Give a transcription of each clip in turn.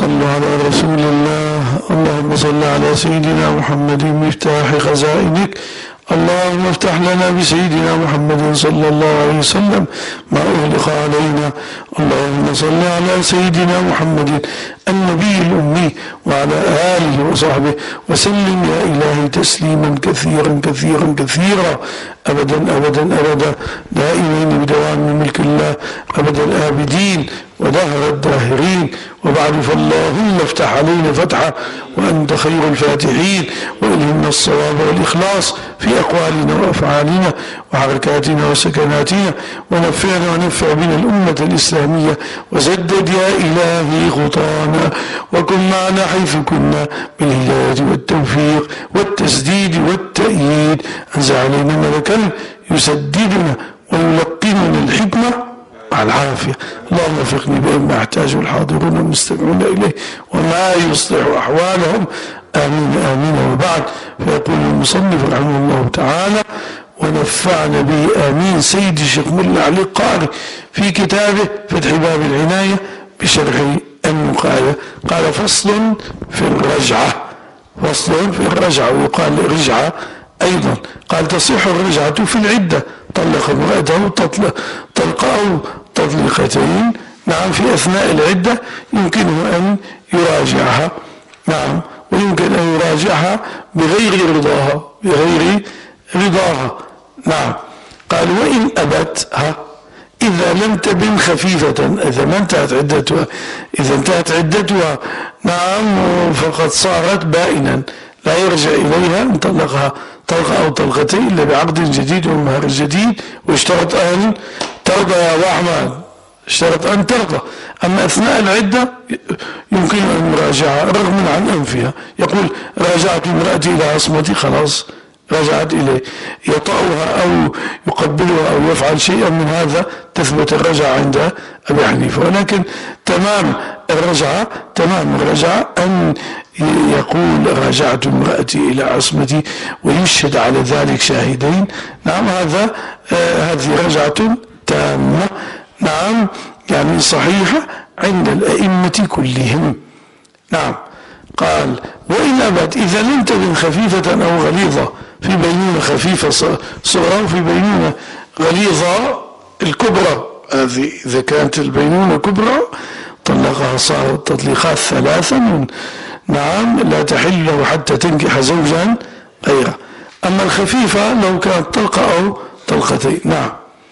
صلوا على رسول الله. اللهم صل على سيدنا محمد مفتاح خزائنك. اللهم افتح لنا بسيدنا محمد صلى الله عليه وسلم ما أغلق علينا. اللهم صل على سيدنا محمد النبي الأمي وعلى آله وصحبه وسلم يا إلهي تسليما كثيرا كثيرا كثيرا أبدا أبدا أبدا دائمين بدوام ملك الله أبدا الآبدين ودهر الداهرين. وبعد فاللهم افتح علينا فتحا وأنت خير الفاتحين، وإلهمنا الصواب والإخلاص في أقوالنا وأفعالنا وحركاتنا وسكناتنا، ونفعنا ونفع بنا الأمة الإسلامية، وسدد يا إلهي خطانا، وكن معنا حيث كنا بالهداية والتوفيق والتسديد والتأييد. أنزل علينا ملكا يسددنا ويلقننا الحكمة مع العافية. اللهم وفقني بما يحتاجه الحاضرون المستمعون إليه وما يصلح أحوالهم. آمين آمين. وبعد، فيقول المصنف رحمه الله تعالى: ونفعنا به آمين سيد الشيخ ملا علي القاري في كتابه فتح باب العناية بشرح النقاية. قال: فصل في الرجعة. فصل في الرجعة، ويقال رجعة أيضا. قال: تصح الرجعة في العدة، طلق امرأته طلقة أو تطليقتين، نعم، في أثناء العدة يمكنه أن يراجعها، نعم، ويمكن أن يراجعها بغير رضاها، نعم. قال: وإن أبتها إذا لم تبن خفيفة، إذا ما انتهت عدتها، إذا انتهت عدتها، نعم، فقد صارت بائنا لا يرجع إليها، ان طلقها طلقة أو طلقتين إلا بعقد جديد ومهر جديد، واشترط أن ترضى يا أبو أحمد، اشترط أن ترضى. أما أثناء العدة يمكن أن يراجعها رغم عن أنفها. يقول: راجعت امرأتي إلى عصمتي، خلاص رجعت إليه، يطأها أو يقبلها أو يفعل شيئا من هذا، تثبت الرجعة عند أبي حنيفة. ولكن تمام الرجعة أن يقول: راجعت امرأتي إلى عصمتي ويشهد على ذلك شاهدين، نعم، هذه رجعة تامة، نعم، يعني صحيحة عند الأئمة كلهم، نعم. قال: وإن أبت إذا لم تكن خفيفة أو غليظة، في بينونة خفيفة صغرى وفي بينونة غليظة الكبرى، هذه إذا كانت البينونة كبرى طلقها، صارت تطليقات ثلاثا، نعم، لا تحل له حتى تنكح زوجا غيره. أما الخفيفة لو كانت طلقة أو طلقتين، نعم.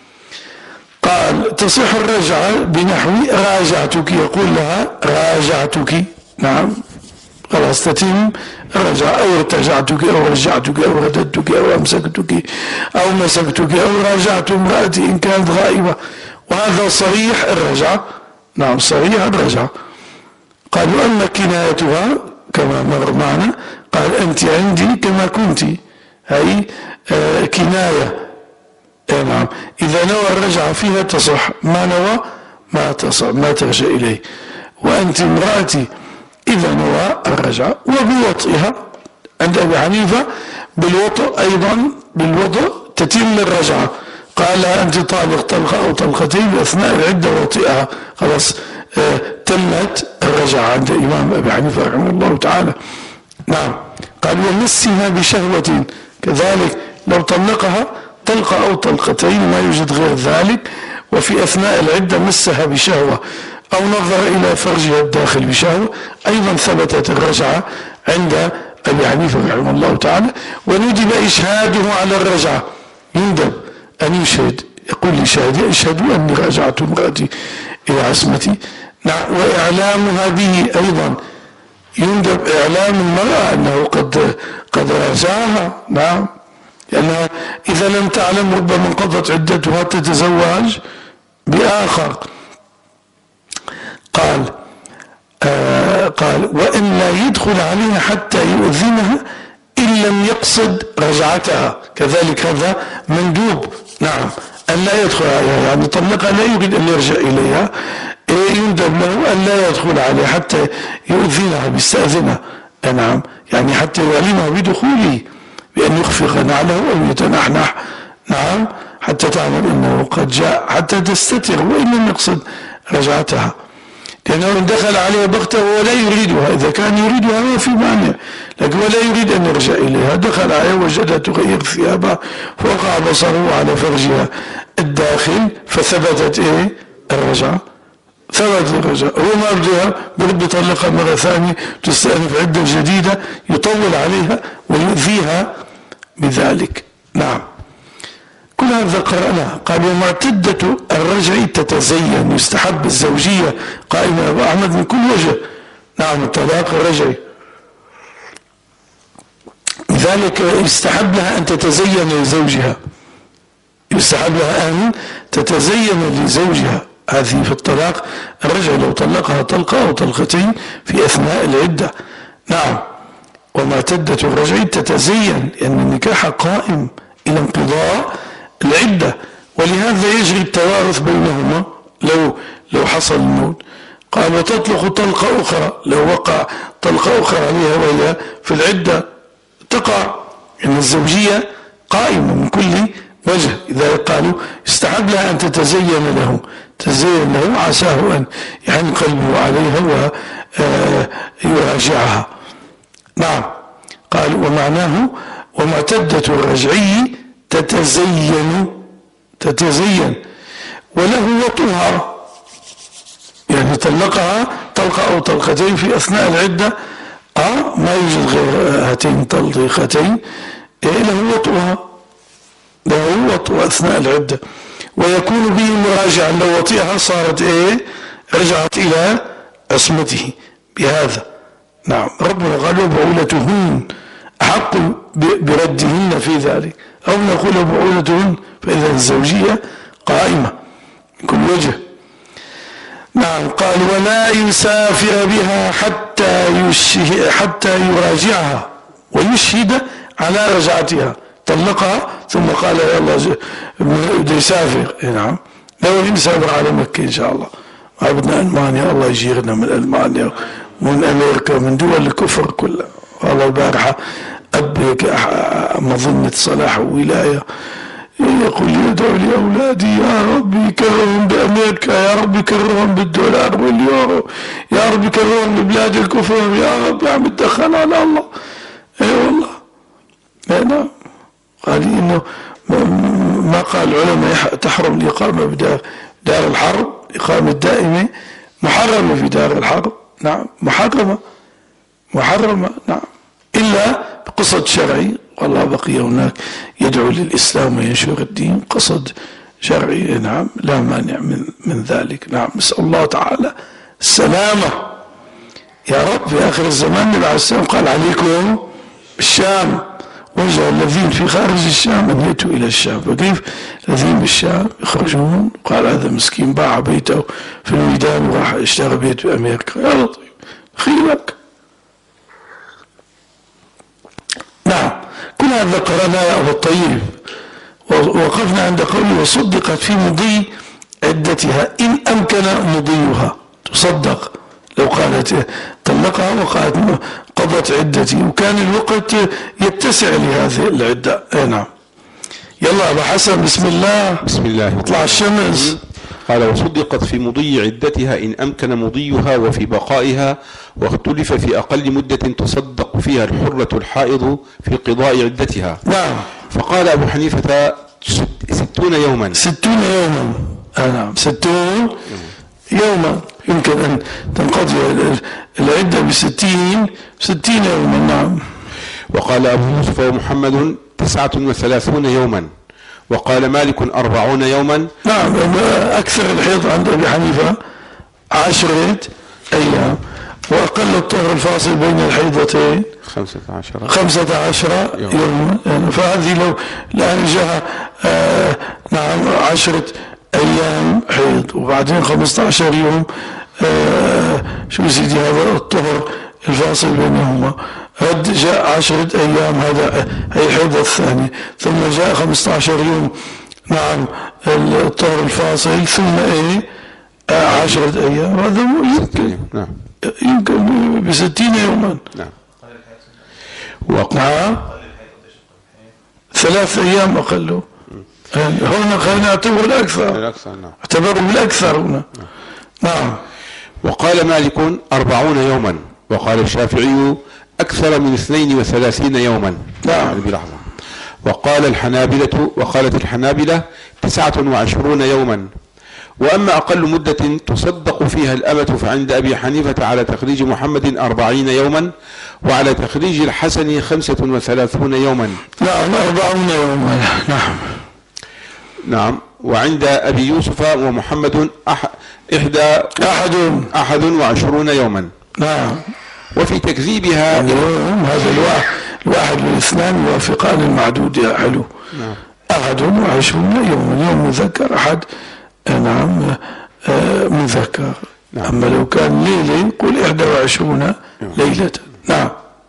قال: تصح الرجعة بنحو راجعتك، يقول لها راجعتك، نعم، خلاص تتم الرجعة، أو ارتجعتك أو رجعتك أو رددتك أو أمسكتك أو مسكتك أو راجعت امرأتي إن كانت غائبة، وهذا صريح الرجعة، نعم، صريح الرجعة. قال: وأما كنايتها كما مر معنا، قال: أنت عندي كما كنت، أي كناية، نعم، إذا نوى الرجعة فيها تصح، ما نوى ما تصح، ما ترجع إليه. وأنت امرأتي إذا نوى الرجعة. وبوطئها عند أبي حنيفة بالوطئ أيضا، بالوطئ تتم الرجعة. قال: أنت طالق طلقة أو طلقتين أثناء العدة وطئها، خلاص تمت الرجعة عند الإمام أبي حنيفة رحمه الله تعالى، نعم. قال: ومسها بشهوة، كذلك لو طلقها طلقة أو طلقتين ما يوجد غير ذلك، وفي أثناء العدة مسها بشهوة أو نظر إلى فرجها الداخل بشهوة، أيضا ثبتت الرجعة عند أبي حنيفة رحمه الله تعالى. وندب إشهاده على الرجعة، يندب أن يشهد، يقول لشاهد: اشهدوا أني راجعت امرأتي إلى عصمتي، نعم. وإعلامها به أيضا، يندب إعلام المرأة أنه قد راجعها، نعم، لأنها إذا لم تعلم ربما انقضت عدتها تتزوج بآخر. قال: وإن لا يدخل عليها حتى يؤذنها إن لم يقصد رجعتها، كذلك هذا مندوب، نعم، أن لا يدخل عليها، يعني طلقها لا يريد أن يرجع إليها، يندب له أن لا يدخل عليها حتى يؤذنها، بيستأذنها، نعم، يعني حتى يعلمها بدخوله، بأن يخفق نعله أو يتنحنح، نعم، حتى تعلم أنه قد جاء، حتى تستتر وإن لم يقصد رجعتها. لأنه إن دخل عليها بغتة وهو لا يريدها، إذا كان يريدها ما في مانع، لكن هو لا يريد أن يرجع إليها، دخل عليها وجدها تغير ثيابها فوقع بصره على فرجها الداخل فثبتت الرجعة، ثبتت الرجعة. هو ما بدها برد يطلقها مرة ثانية تستأنف عدة جديدة يطول عليها ويؤذيها بذلك. نعم، كل هذا قرأناه. قال ومعتدة الرجع تتزين، يستحب الزوجية قائمة أبو أحمد من كل وجه. نعم، الطلاق الرجعي لذلك يستحب لها أن تتزين لزوجها، يستحب لها أن تتزين لزوجها. هذه في الطلاق الرجعي لو طلقها طلقة أو طلقتين في أثناء العدة. نعم، ومعتدة الرجع تتزين لأن النكاح قائم إلى انقضاء العدة، ولهذا يجري التوارث بينهما لو حصل الموت. قال وتطلق طلقة أخرى، لو وقع طلقة أخرى عليها وهي في العدة تقع، إن الزوجية قائمة من كل وجه. إذا قالوا استحب لها أن تتزين له، تزين له عساه أن يحن قلبه عليها ويراجعها. نعم، قال ومعناه ومعتدة الرجعي تتزين وله وطئها، يعني طلقها طلقة أو طلقتين في أثناء العدة ما يوجد غير هاتين طلقتين، له وطئها، له وطئ أثناء العدة، ويكون به مراجعا. لو وطئها صارت رجعت إلى عصمته بهذا. نعم، ربنا قال وبعولتهن أحق بردهن في ذلك، أو نقول وبعولتهن، فإذا الزوجية قائمة من كل وجه. نعم، قال ولا يسافر بها حتى يراجعها ويشهد على رجعتها. طلقها ثم قال يلا بده يسافر. نعم، لو نسافر على مكة إن شاء الله، ما بدنا ألمانيا، الله يجيرنا من ألمانيا ومن أمريكا ومن دول الكفر كلها. والله البارحة أبيك مظنة صلاح وولاية يقول يدعو لأولادي يا رب يكررهم بأمريكا، يا رب يكررهم بالدولار واليورو، يا رب يكررهم ببلاد الكفر، يا رب عم يتدخل على الله. اي والله. نعم، قال إنه ما قال العلماء تحرم الإقامة بدار الحرب، إقامة دائمة محرمة في دار الحرب. نعم، محرمة. نعم، إلا بقصد شرعي، والله بقي هناك يدعو للإسلام وينشر الدين، قصد شرعي. نعم، لا مانع من ذلك. نعم، نسأل الله تعالى السلامة يا رب. في آخر الزمان النبي عليه السلام قال عليكم بالشام، وجه الذين في خارج الشام أن يأتوا إلى الشام. فكيف الذين بالشام يخرجون؟ قال هذا مسكين باع بيته في الميدان وراح اشترى بيت بأمريكا. يا لطيف خيرك. نعم، كل هذا قرأنا يا أبو الطيب. ووقفنا عند قوله وصدقت في مضي عدتها إن أمكن مضيها. تصدق لو قالت طلقها وقالت قضت عدتي وكان الوقت يتسع لهذه العدة. نعم، يلا أبا حسن بسم الله. بسم الله. اطلع الشمس. قال وصدقت في مضي عدتها إن أمكن مضيها وفي بقائها، واختلف في أقل مدة تصدق فيها الحرة الحائض في قضاء عدتها. نعم، فقال أبو حنيفة 60 يوما. 60 يوما. نعم، 60 يوما يمكن أن تنقضي العدة ب60 يوما. نعم. وقال أبو يوسف ومحمد 39 يوما، وقال مالك 40 يوما. نعم، أكثر الحيض عند أبي حنيفة 10 أيام، وأقل الطهر الفاصل بين الحيضتين 15 يوما. يعني فهذه لو الآن جاء نعم 10 أيام حيض وبعدين 15 يوم شو سيدي هذا الطهر الفاصل بينهما، رد جاء 10 أيام، هذا هي الحيضة الثانية، ثم جاء 15 يوم نعم الطهر الفاصل، ثم 10 أيام. هذا يمكن ب60 يوما. نعم. نعم، 3 أيام أقله. هنا خلينا نعتبر الأكثر. نعم. اعتبروا بالأكثر هنا. نعم. وقال مالك 40 يوما، وقال الشافعي أكثر من 32 يوما. نعم. بلحظة. وقالت الحنابلة 29 يوما. وأما أقل مدة تصدق فيها الأمة فعند أبي حنيفة على تخريج محمد 40 يوما، وعلى تخريج الحسن 35 يوما. نعم 40 يوما. نعم. وعند أبي يوسف ومحمد 21 يوما. نعم. وفي تكذيبها يعني هذا الواحد والاثنان يوافقان المعدود يا حلو. نعم. 21 يوما، يوم مذكر أحد نعم مذكر. نعم. أما لو كان ليلة يقول 21 ليلة. نعم.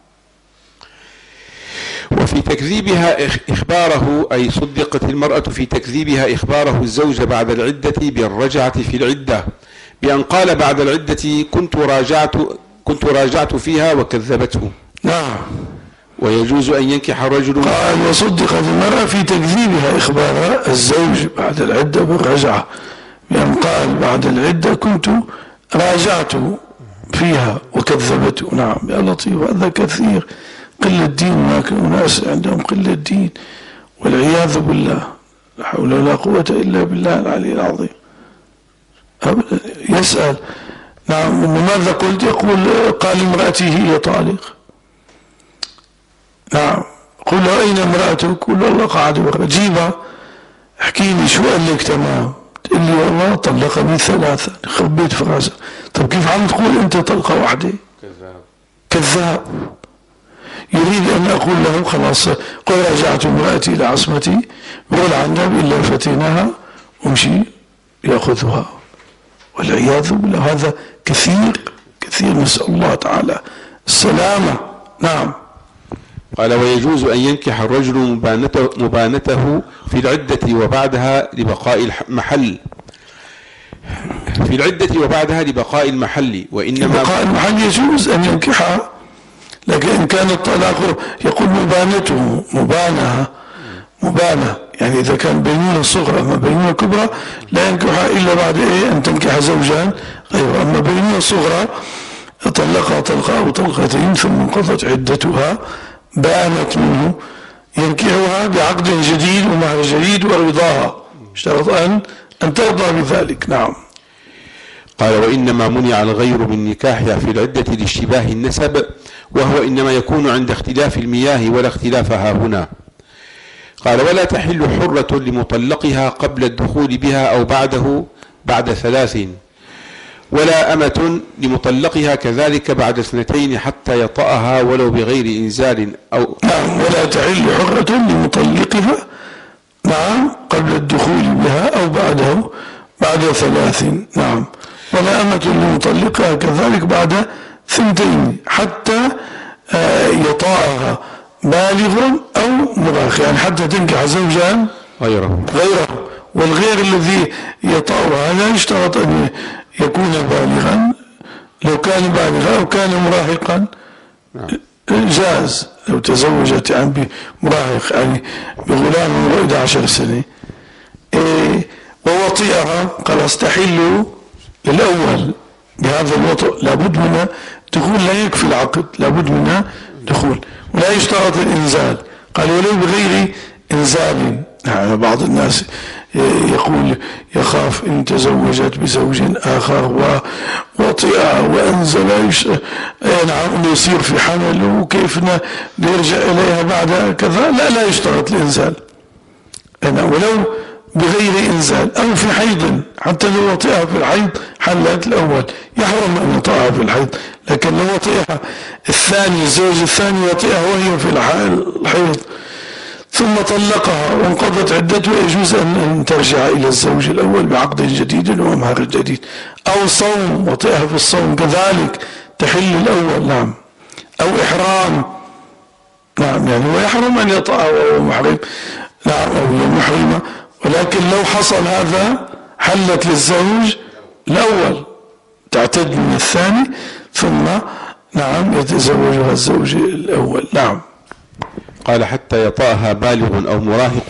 وفي تكذيبها إخباره، أي صدقت المرأة في تكذيبها إخباره الزوج بعد العدة بالرجعة في العدة، بأن قال بعد العدة كنت راجعت فيها وكذبته. نعم. ويجوز أن ينكح الرجل. قال وصدقت المرأة في تكذيبها إخبار الزوج بعد العدة بالرجعة، بأن قال بعد العدة كنت راجعت فيها وكذبته. نعم يا لطيف، هذا كثير. قلة الدين، هناك أناس عندهم قلة الدين والعياذ بالله، لا حول ولا قوة إلا بالله العلي العظيم. أبدا يسأل نعم ماذا قلت؟ يقول قال امرأتي هي طالق. نعم. قل له أين امرأتك؟ قل والله قاعدة بقى. جيبها احكي لي شو قال لك؟ تمام. تقول لي والله طلقني 3. خبيت في راسك. طب كيف عم تقول أنت طلقة واحدة؟ كذاب. يريد أن أقول له خلاص قل رجعت امرأتي إلى عصمتي، بقول عنا إلا فتيناها ومشي يأخذها، والعياذ بالله. هذا كثير كثير، نسأل الله تعالى السلامة. نعم. قال ويجوز أن ينكح الرجل مبانته في العدة وبعدها لبقاء المحل، في العدة وبعدها لبقاء المحل. وإنما بقاء المحل يجوز أن ينكحها، لكن إن كان الطلاق يقول مبانته مبانة، يعني إذا كان بينونة صغرى ما بينونة كبرى لا ينكحها إلا بعد أن تنكح زوجان غيره. أما بينونة صغرى طلقها طلقة أو طلقتين ثم انقضت عدتها بانت منه، ينكحها بعقد جديد ومهر جديد ورضاها، اشترط أن ترضى بذلك. نعم. قال وإنما منع الغير من نكاحها في العدة لاشتباه النسب، وهو إنما يكون عند اختلاف المياه ولا اختلافها هنا. قال ولا تحل حرة لمطلقها قبل الدخول بها أو بعده بعد 3، ولا أمة لمطلقها كذلك بعد 2 حتى يطأها ولو بغير إنزال أو. نعم. ولا تحل حرة لمطلقها نعم قبل الدخول بها أو بعده بعد 3. نعم. ولا أمة لمطلقها كذلك بعد 2 حتى يطأها بالغ أو مراهق، يعني حتى تنكح زوجان غيره. والغير الذي يطأها لا يشترط أن يكون بالغا، لو كان بالغا أو كان مراهقا جاز. لو تزوجت يعني بمراهق يعني بغلام عمره 11 سنة ووطئها خلاص تحل الأول بهذا الوطء، لابد منها دخول، لا يكفي العقد، لابد منها دخول، ولا يشترط الإنزال. قال ولو بغير إنزال. يعني بعض الناس يقول يخاف إن تزوجت بزوج آخر ووطئها وأنزل نعم يصير في حمل، وكيف نرجع إليها بعد كذا. لا يشترط الإنزال. ولو بغير إنزال أو في حيض، حتى لو وطئها في الحيض حلت الأول، يحرم أن يطأها في الحيض. لكن لو وطئها الثاني، الزوج الثاني وطئها وهي في الحيض ثم طلقها وانقضت عدته، يجوز أن ترجع إلى الزوج الأول بعقد جديد ومهر جديد. أو صوم، وطئها في الصوم كذلك تحل الأول. نعم. أو إحرام. نعم. يعني ويحرم أن يطأها وهو محرم. نعم. أو هي محرمة. ولكن لو حصل هذا حلت للزوج الأول، تعتد من الثاني ثم نعم يتزوجها الزوج الأول. نعم. قال حتى يطأها بالغ أو مراهق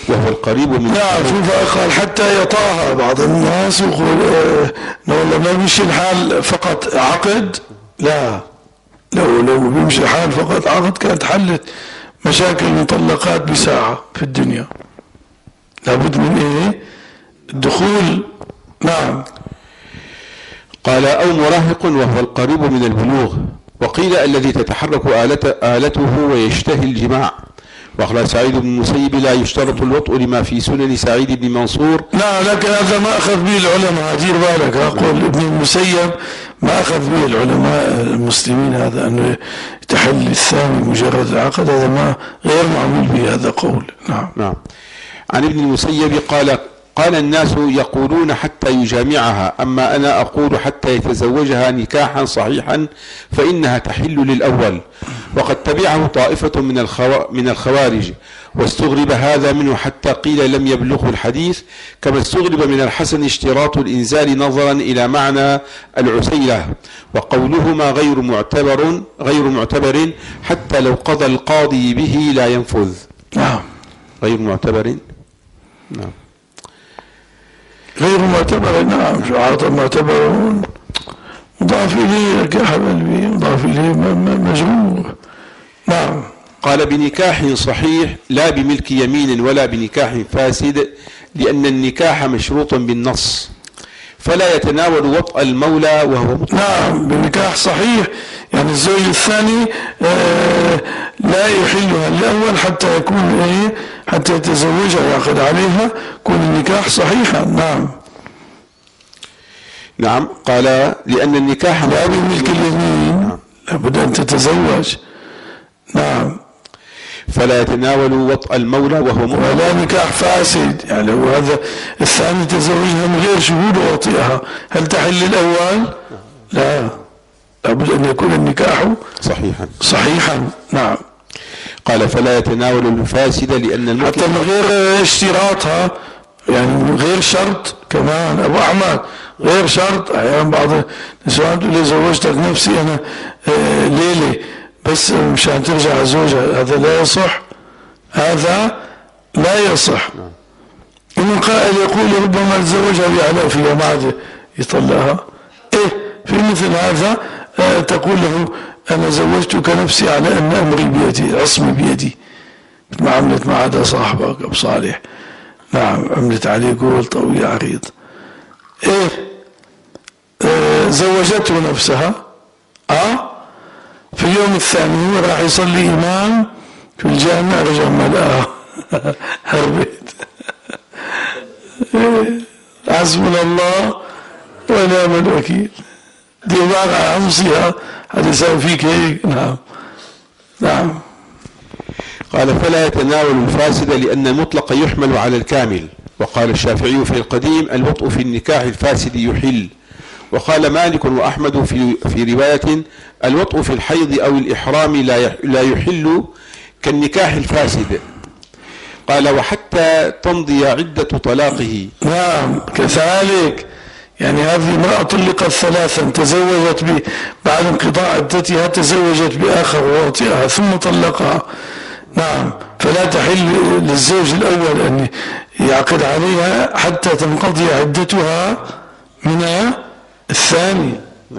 وهو القريب من نعم. قال حتى يطاها. بعض الناس يقول والله ما بيمشي الحال فقط عقد. لا، لو بيمشي الحال فقط عقد كانت حلت مشاكل المطلقات بساعة في الدنيا. لابد من الدخول. نعم. قال أو مراهق وهو القريب من البلوغ. وقيل الذي تتحرك آلته ويشتهي الجماع. وقال سعيد بن المسيب لا يشترط الوطء لما في سنن سعيد بن منصور. لا، لكن هذا ما أخذ به العلماء. دير بالك، أقول ابن المسيب ما أخذ به العلماء المسلمين هذا أنه تحل الثاني مجرد العقد. هذا ما غير معمول به هذا قول. نعم. عن ابن المسيب قال الناس يقولون حتى يجامعها، أما أنا أقول حتى يتزوجها نكاحا صحيحا فإنها تحل للأول. وقد تبعه طائفة من الخوارج، واستغرب هذا منه حتى قيل لم يبلغه الحديث، كما استغرب من الحسن اشتراط الإنزال نظرا إلى معنى العسيلة، وقولهما غير معتبر حتى لو قضى القاضي به لا ينفذ. غير معتبر. نعم. غير معتبر. نعم. شعارة معتبر مضاف إليه كحبل مضاف إليه مجرور. نعم. قال بنكاح صحيح لا بملك يمين ولا بنكاح فاسد، لأن النكاح مشروط بالنص فلا يتناول وطأ المولى وهو مطلق. نعم. بنكاح صحيح يعني الزوج الثاني لا يحلها الأول حتى يكون حتى يتزوجها ويعقد عليها يكون النكاح صحيحا. نعم. قال لأن النكاح لا بملك اليمين. لابد أن تتزوج. نعم. فلا يتناول وطأ المولى وهو مطلق. ولا نكاح فاسد يعني هو هذا الثاني تزوجها من غير شهود وطئها، هل تحل الأول؟ لا، لابد أن يكون النكاح صحيحا. نعم. قال فلا يتناول الفاسد لأن المطلق حتى من غير اشتراطها، يعني من غير شرط كمان. أبو أحمد غير شرط. أحيانا بعض النسوان تقول لي زوجتك نفسي أنا ليلة بس مشان ترجع زوجها، هذا لا يصح. هذا لا يصح. إن قائل يقول ربما تزوجها بأعلاء فيها ما عاد يطلقها. في مثل هذا تقول له أنا زوجتك نفسي على أن أمري بيدي، عصمي بيدي، ما عملت مع هذا صاحبك أبو صالح. نعم. عملت عليه قول طويل عريض. زوجته نفسها في اليوم الثاني راح يصلي إمام في الجامع، رجع ملأها هربت. حسبنا الله ونعم الوكيل. دي واقع عمصيها هذا يسوي فيك هيك. نعم. قال فلا يتناول الفاسد لأن المطلق يحمل على الكامل. وقال الشافعي في القديم الوطء في النكاح الفاسد يحل. وقال مالك وأحمد في رواية الوطء في الحيض أو الإحرام لا يحل كالنكاح الفاسد. قال وحتى تمضي عدة طلاقه. نعم كذلك. يعني هذه امرأة طلقت ثلاثا، تزوجت بعد انقضاء عدتها تزوجت بآخر ووطئها ثم طلقها. نعم. فلا تحل للزوج الأول أن يعقد عليها حتى تنقضي عدتها من الثاني.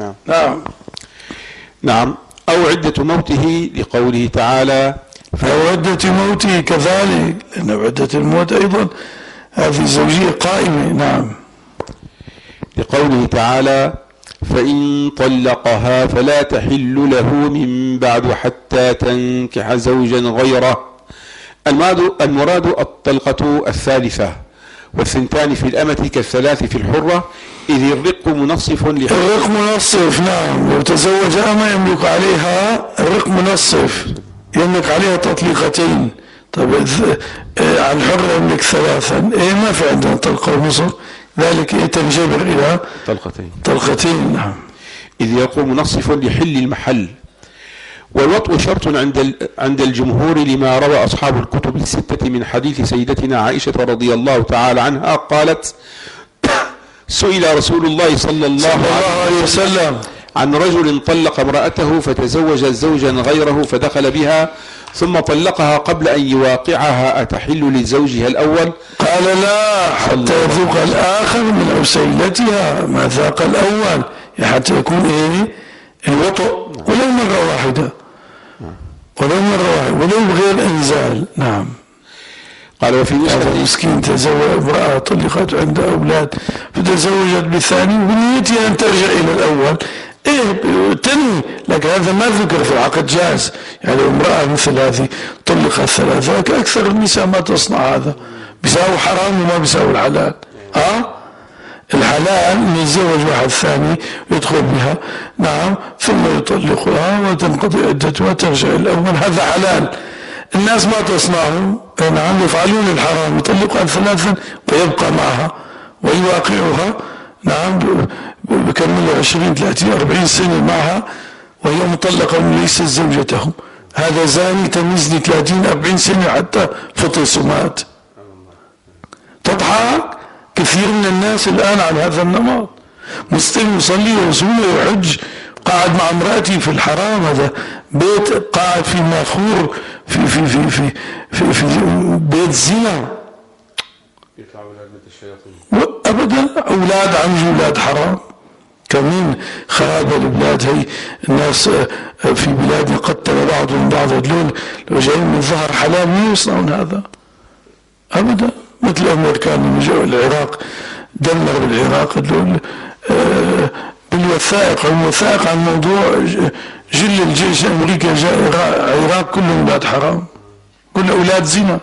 نعم. أو عدة موته لقوله تعالى أو عدة موته كذلك، لأن عدة الموت أيضا هذه زوجية قائمة. نعم. لقوله تعالى فإن طلقها فلا تحل له من بعد حتى تنكح زوجا غيره. المراد الطلقة الثالثة، والثنتان في الأمة كالثلاث في الحرة، إذ الرق منصف الرق منصف. نعم. لو تزوج أما يملك عليها الرق منصف، يملك عليها تطليقتين. طب عن حرة يملك ثلاثا. ما في عندنا طلقة ونصف، ذلك تنجبر إلى طلقتين. نعم. إذ يقوم منصف لحل المحل. والوطء شرط عند الجمهور لما روى أصحاب الكتب الستة من حديث سيدتنا عائشة رضي الله تعالى عنها قالت سئل رسول الله صلى الله عليه وسلم عن رجل طلق امرأته فتزوج زوجا غيره فدخل بها ثم طلقها قبل أن يواقعها، أتحل لزوجها الأول؟ قال لا، حتى يذوق الآخر من عسيلتها ما ذاق الأول، حتى يكون الوطء ولو مرة واحدة، ولو بغير إنزال. نعم. قال وفي هذا مسكين تزوج امرأة طلقت عند أولاد فتزوجت بالثاني بنيتها أن ترجع إلى الأول، تنوي، لكن هذا ما ذكر في العقد جاز. يعني امرأة مثل هذه طلقت ثلاثة، أكثر النساء ما تصنع هذا، بيساوي حرام وما بيساوي الحلال. الحلال ان يتزوج واحد ثاني ويدخل بها، نعم، ثم يطلقها وتنقضي عدتها وترجع الأول، هذا حلال. الناس ما تصنعه، نعم، يفعلون الحرام، يطلقها ثلاثا ويبقى معها ويواقعها، نعم، بكمل 20 30 40 سنة معها وهي مطلقة وليست زوجته. هذا زاني تميزني 30 40 سنة حتى فطس ومات. تضحك كثير من الناس الآن على هذا النمط، مسلم يصلي ويصوم ويحج، قاعد مع امرأتي في الحرام، هذا بيت قاعد في ماخور في في في في في, في بيت زنا. يطلع أولاد من الشياطين أبدا، أولاد عم أولاد حرام. كمين خراب البلاد، هي الناس في بلادنا قتل بعضهم بعضا، لو جايين من ظهر حلال ما يصنعون هذا أبدا. مثل الأمريكان لما جاءوا العراق دمر بالعراق بالوثائق، الوثائق عن موضوع جل الجيش الأمريكي جاء العراق كلهم أولاد حرام، كل أولاد زنا،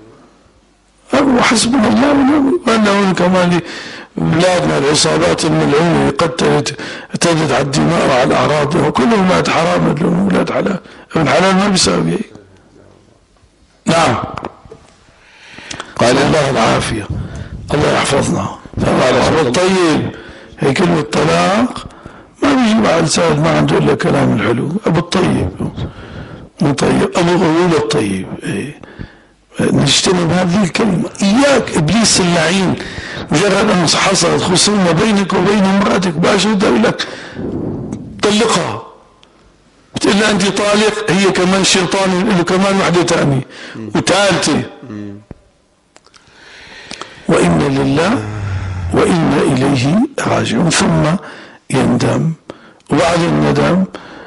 وحسبنا الله ونعم. وأنه كمان بلادنا العصابات الملعونة قتلت اعتدت على الدماء وعلى الأعراض، وكلهم أولاد حرام، أولاد حلال. ابن حلال ما بيساوي هيك. نعم. قال الله العافية، الله يحفظنا. والطيب هي كلمة طلاق ما بيجي مع لسان، ما عنده إلا كلام الحلو. أبو الطيب مو طيب، أبو غول الطيب. نجتنب هذه الكلمة. إياك إبليس اللعين، مجرد أن حصلت خصومة بينك وبين امرأتك باشر يقول لك طلقها، بتقول لها أنت طالق، هي كمان شيطان له كمان وحدة ثانية وثالثة. وإنا لله وإنا إليه راجعون. ثم يندم، وبعد الندم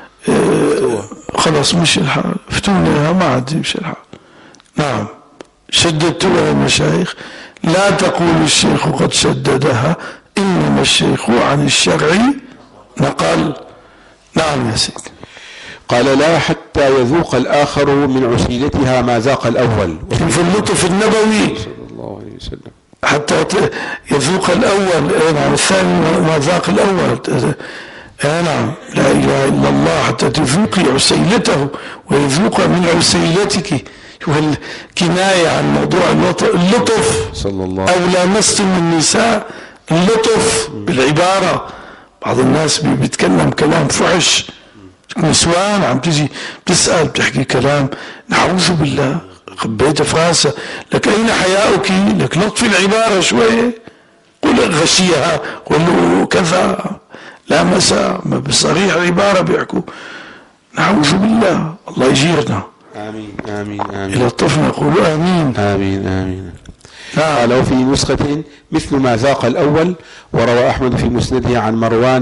خلاص مش الحال، فتونها ما عاد مش الحال. نعم. شددتها المشايخ، لا تقول الشيخ قد شددها، إنما الشيخ عن الشرع نقل. نعم يا سيدي. قال لا، حتى يذوق الآخر من عسيلتها ما ذاق الأول. في اللطف النبوي صلى الله عليه وسلم، حتى يذوق الأول، نعم، الثاني ما ذاق الأول. نعم، لا إله إلا الله، حتى تذوقي عسيلته ويذوق من عسيلتك. شوف الكناية عن موضوع اللطف صلى الله، أو لامستم النساء، اللطف بالعبارة. بعض الناس بيتكلم كلام فحش، نسوان عم تجي بتسأل بتحكي كلام، نعوذ بالله، خبيت فراسة، لك أين حياؤك؟ لك لطف العبارة شوية، قل غشيها، قل كذا، لا مساء بصريح العبارة بيحكوا. نعوذ بالله، الله يجيرنا. آمين آمين آمين. إلى الطفل نقول آمين آمين آمين. نعم. قال في نسخة مثل ما ذاق الأول. وروى أحمد في مسنده عن مروان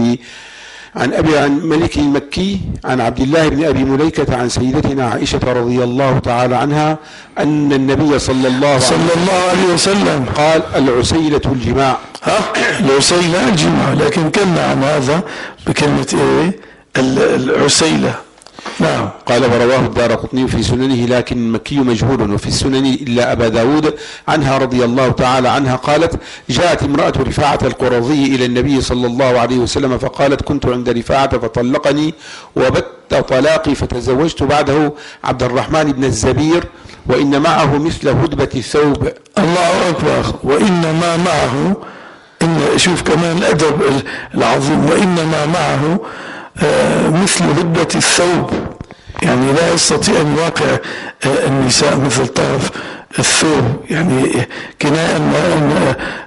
عن ملك المكي عن عبد الله بن أبي مليكة عن سيدتنا عائشة رضي الله تعالى عنها أن النبي صلى الله عليه وسلم قال العسيلة الجماع. العسيلة الجماع، لكن كنا عن هذا بكلمة العسيلة. نعم. قال ورواه الدارقطني في سننه، لكن المكي مجهول، وفي السنن إلا أبا داود عنها رضي الله تعالى عنها قالت جاءت امرأة رفاعة القرظي إلى النبي صلى الله عليه وسلم فقالت كنت عند رفاعة فطلقني وبت طلاقي فتزوجت بعده عبد الرحمن بن الزبير وإن معه مثل هدبة الثوب. الله أكبر. وإنما معه، شوف كمان الأدب العظيم، وإنما معه مثل هدبة الثوب، يعني لا يستطيع أن يواقع النساء مثل طرف الثوب، يعني كناية أن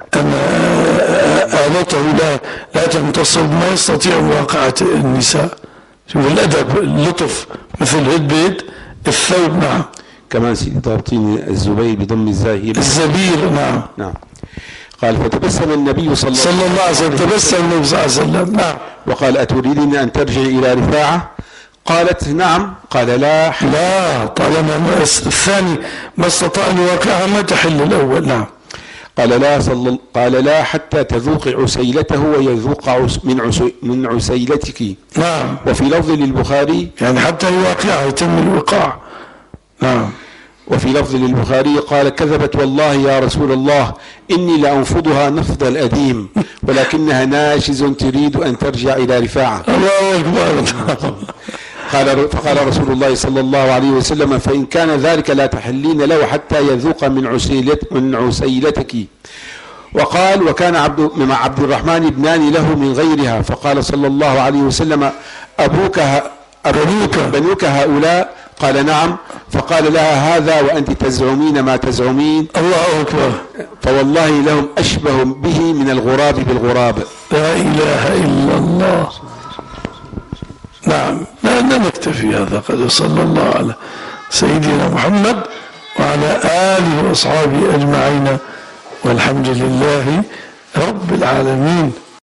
أن آلته لا تمتص ما يستطيع مواقعة النساء. شوف الأدب، اللطف، مثل هدبد الثوب. نعم. كمان سيدي ضابطين الزبير بضم الزاي الزبير. نعم. نعم. قال فتبسم النبي صلى الله عليه وسلم. تبسم النبي صلى الله عليه وسلم. نعم. وقال أتريدين أن ترجعي إلى رفاعة؟ قالت نعم. قال لا طالما الثاني ما استطاع أن يواقعها ما تحل الأول. نعم. قال لا حتى تذوق عسيلته ويذوق من عسيلتك. نعم. وفي لفظ للبخاري يعني حتى يواقعها، يتم الوقاع. نعم. وفي لفظ للبخاري قال كذبت والله يا رسول الله إني لأنفضها نفض الأديم ولكنها ناشز تريد أن ترجع إلى رفاعة. الله أكبر. فقال رسول الله صلى الله عليه وسلم فإن كان ذلك لا تحلين له حتى يذوق من عسيلتك. وقال وكان عبد الرحمن ابنان له من غيرها. فقال صلى الله عليه وسلم بنوك هؤلاء؟ قال نعم. فقال لها هذا وأنت تزعمين ما تزعمين. الله أكبر. فوالله لهم أشبه به من الغراب بالغراب. لا إله إلا الله. نعم. لا نكتفي هذا قد صلى الله على سيدنا محمد وعلى آله وأصحابه أجمعين والحمد لله رب العالمين.